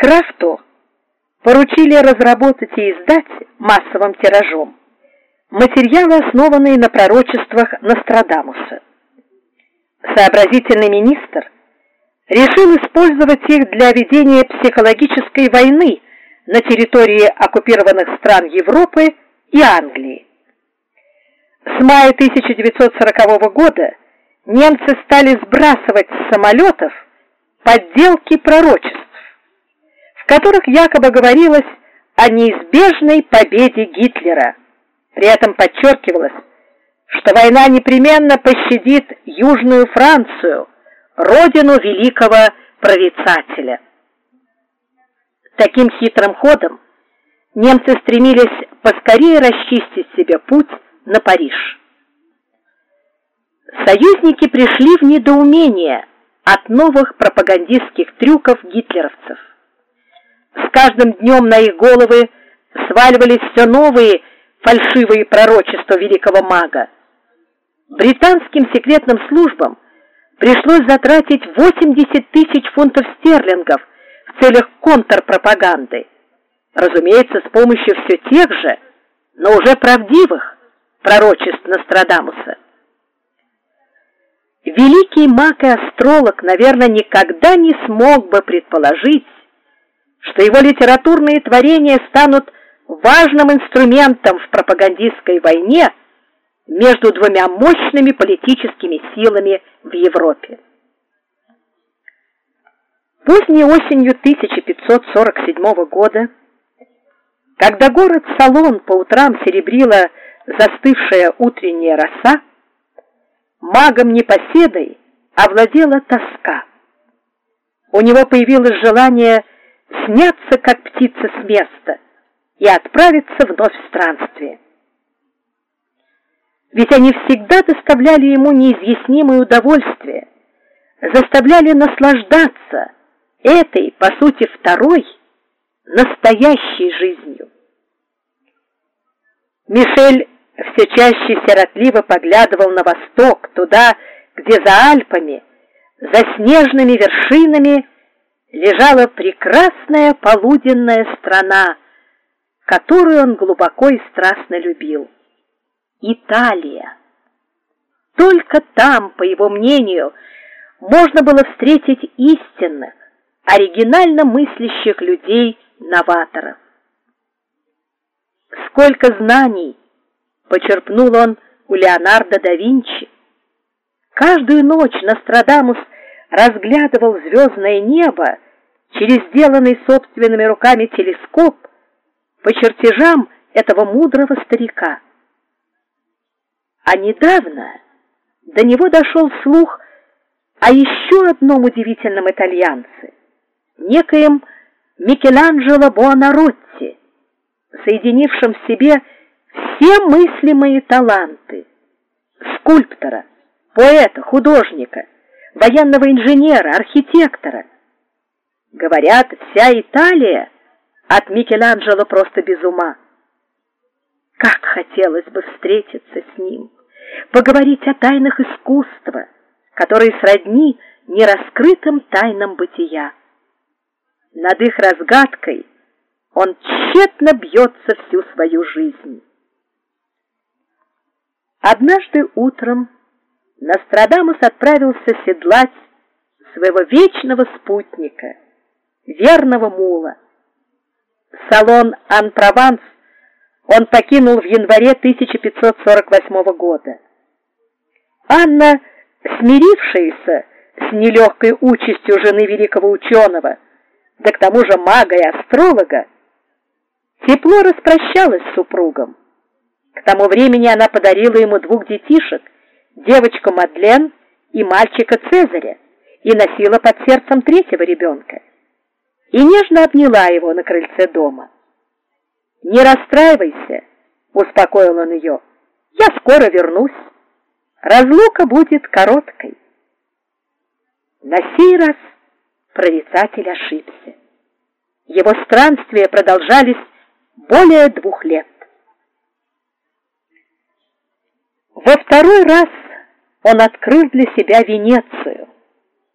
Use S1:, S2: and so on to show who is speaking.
S1: Крафту поручили разработать и издать массовым тиражом материалы, основанные на пророчествах Нострадамуса. Сообразительный министр решил использовать их для ведения психологической войны на территории оккупированных стран Европы и Англии. С мая 1940 года немцы стали сбрасывать с самолетов подделки пророчеств, в которых якобы говорилось о неизбежной победе Гитлера. При этом подчеркивалось, что война непременно пощадит Южную Францию, родину великого прорицателя. Таким хитрым ходом немцы стремились поскорее расчистить себе путь на Париж. Союзники пришли в недоумение от новых пропагандистских трюков гитлеровцев. С каждым днем на их головы сваливались все новые фальшивые пророчества великого мага. Британским секретным службам пришлось затратить 80 тысяч фунтов стерлингов в целях контрпропаганды. Разумеется, с помощью все тех же, но уже правдивых пророчеств Нострадамуса. Великий маг и астролог, наверное, никогда не смог бы предположить, что его литературные творения станут важным инструментом в пропагандистской войне между двумя мощными политическими силами в Европе. Поздней осенью 1547 года, когда город Салон по утрам серебрила застывшая утренняя роса, магом-непоседой овладела тоска. У него появилось желание сняться, как птица, с места и отправиться вновь в странствие. Ведь они всегда доставляли ему неизъяснимое удовольствие, заставляли наслаждаться этой, по сути, второй, настоящей жизнью. Мишель все чаще сиротливо поглядывал на восток, туда, где за Альпами, за снежными вершинами лежала прекрасная полуденная страна, которую он глубоко и страстно любил. Италия. Только там, по его мнению, можно было встретить истинных, оригинально мыслящих людей-новаторов. Сколько знаний почерпнул он у Леонардо да Винчи. Каждую ночь Нострадамус разглядывал звездное небо через сделанный собственными руками телескоп по чертежам этого мудрого старика. А недавно до него дошел слух о еще одном удивительном итальянце, некоем Микеланджело Буонаротти, соединившем в себе все мыслимые таланты: скульптора, поэта, художника, военного инженера, архитектора. Говорят, вся Италия от Микеланджело просто без ума. Как хотелось бы встретиться с ним, поговорить о тайнах искусства, которые сродни нераскрытым тайнам бытия. Над их разгадкой он тщетно бьется всю свою жизнь. Однажды утром Нострадамус отправился седлать своего вечного спутника, верного мула. Салон Ан-Прованс он покинул в январе 1548 года. Анна, смирившаяся с нелегкой участью жены великого ученого, да к тому же мага и астролога, тепло распрощалась с супругом. К тому времени она подарила ему 2 детишек, девочку Мадлен и мальчика Цезаря, и носила под сердцем 3-го ребенка. И нежно обняла его на крыльце дома. «Не расстраивайся», — успокоил он ее, — «я скоро вернусь. Разлука будет короткой». На сей раз прорицатель ошибся. Его странствия продолжались более 2 лет. Во второй раз он открыл для себя Венецию,